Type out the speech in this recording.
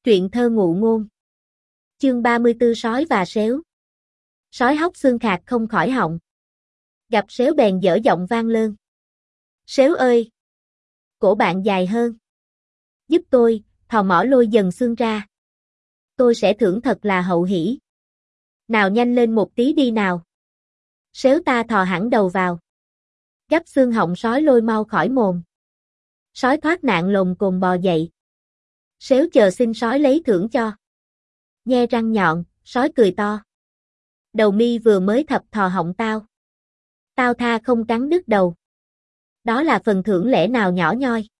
Truyện thơ ngụ ngôn. Chương 34 Sói và sếu. Sói hóc xương khạc không khỏi họng. Gặp sếu bèn dở giọng vang lơn. Sếu ơi! Cổ bạn dài hơn. Giúp tôi, thò mỏ lôi dần xương ra. Tôi sẽ thưởng thật là hậu hỷ. Nào nhanh lên một tí đi nào. Sếu ta thò hẳn đầu vào. Gắp xương họng sói lôi mau khỏi mồm. Sói thoát nạn lồm cồm bò dậy. Sếu chờ xin sói lấy thưởng cho. Nhe răng nhọn, sói cười to. Đầu mi vừa mới thập thò họng tao. Tao tha không cắn đứt đầu. Đó là phần thưởng lẽ nào nhỏ nhoi.